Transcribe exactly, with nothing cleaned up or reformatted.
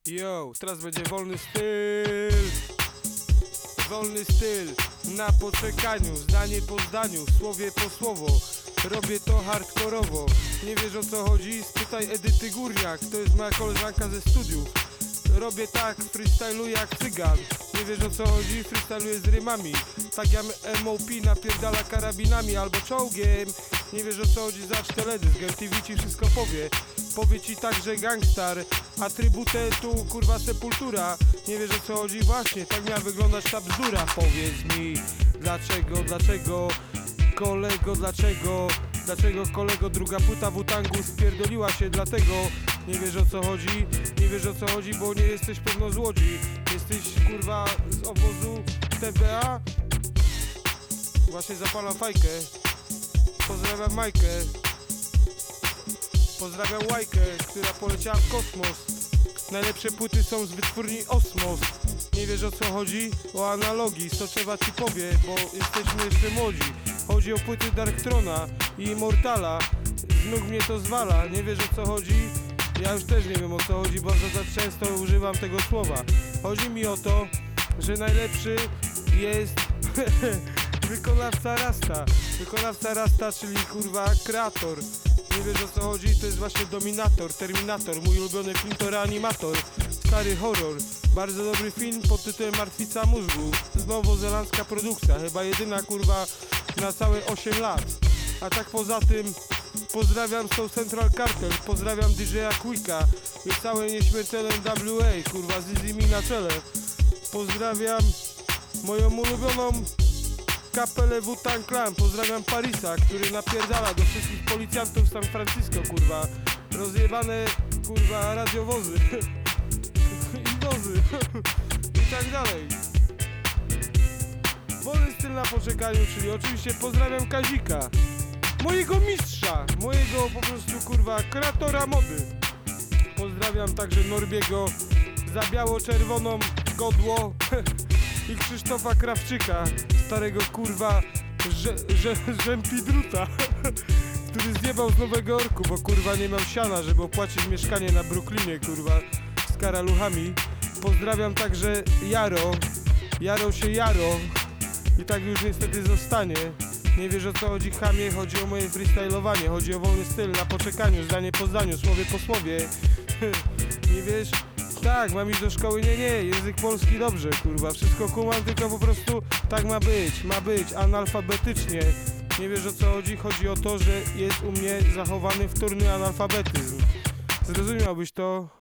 Yo, teraz będzie wolny styl. Wolny styl na poczekaniu, zdanie po zdaniu, słowie po słowo. Robię to hardkorowo. Nie wiesz, o co chodzi? Spytaj Edyty Górniak, to jest moja koleżanka ze studiów. Robię tak, freestyluję jak cygan. Nie wiesz, o co chodzi? Freestyluję z rymami. Tak jak M O P napierdala karabinami albo czołgiem. Nie wiesz, o co chodzi? Zacz teledysk, G T V ci wszystko powie. Powie ci także gangstar, atrybute tu kurwa sepultura. Nie wiesz, o co chodzi? Właśnie, tak miała wyglądać ta bzdura. Powiedz mi, dlaczego, dlaczego kolego, dlaczego Dlaczego kolego druga płyta Wu-Tangu spierdoliła się? Dlatego nie wiesz, o co chodzi. Nie wiesz, o co chodzi, bo nie jesteś pewno z Łodzi. Jesteś kurwa z obozu T B A. Właśnie zapalam fajkę. Pozdrawiam Majkę. Pozdrawiam Łajkę, która poleciała w kosmos. Najlepsze płyty są z wytwórni Osmos. Nie wiesz, o co chodzi? O analogii, Soczewa ci powie, bo jesteśmy jeszcze młodzi. Chodzi o płyty Darktrona i Immortala. Z nóg mnie to zwala. Nie wiesz, o co chodzi? Ja już też nie wiem, o co chodzi, bo za często używam tego słowa. Chodzi mi o to, że najlepszy jest wykonawca Rasta. Wykonawca Rasta, czyli kurwa kreator. Nie wiesz, o co chodzi? To jest właśnie Dominator, Terminator, mój ulubiony film to Reanimator. Stary horror, bardzo dobry film pod tytułem Martwica mózgu. Nowozelandzka produkcja, chyba jedyna kurwa na całe osiem lat. A tak poza tym pozdrawiam Soul Central Cartel, pozdrawiam D J a Quicka i całe nieśmiertelne W A, kurwa z Easy na czele. Pozdrawiam moją ulubioną kapelę Wu-Tang Clan, pozdrawiam Parisa, który napierdala do wszystkich policjantów San Francisco, kurwa. Rozjebane, kurwa, radiowozy i wozy i tak dalej. Wolny styl na poczekaniu, czyli oczywiście pozdrawiam Kazika, mojego mistrza, mojego po prostu kurwa kreatora mody. Pozdrawiam także Norbiego za biało-czerwoną godło i Krzysztofa Krawczyka, starego kurwa Rzępidruta, który zjebał z Nowego Jorku, bo kurwa nie miał siana, żeby opłacić mieszkanie na Brooklynie, kurwa, z karaluchami. Pozdrawiam także Jaro, Jaro się Jaro i tak już niestety zostanie. Nie wiesz, o co chodzi, chamie, chodzi o moje freestylowanie, chodzi o wolny styl na poczekaniu, zdanie po zdaniu, słowie po słowie. Nie wiesz? Tak, mam iść do szkoły, nie, nie, język polski dobrze, kurwa, wszystko kumam, tylko po prostu tak ma być, ma być, analfabetycznie. Nie wiesz, o co chodzi? Chodzi o to, że jest u mnie zachowany wtórny analfabetyzm. Zrozumiałbyś to?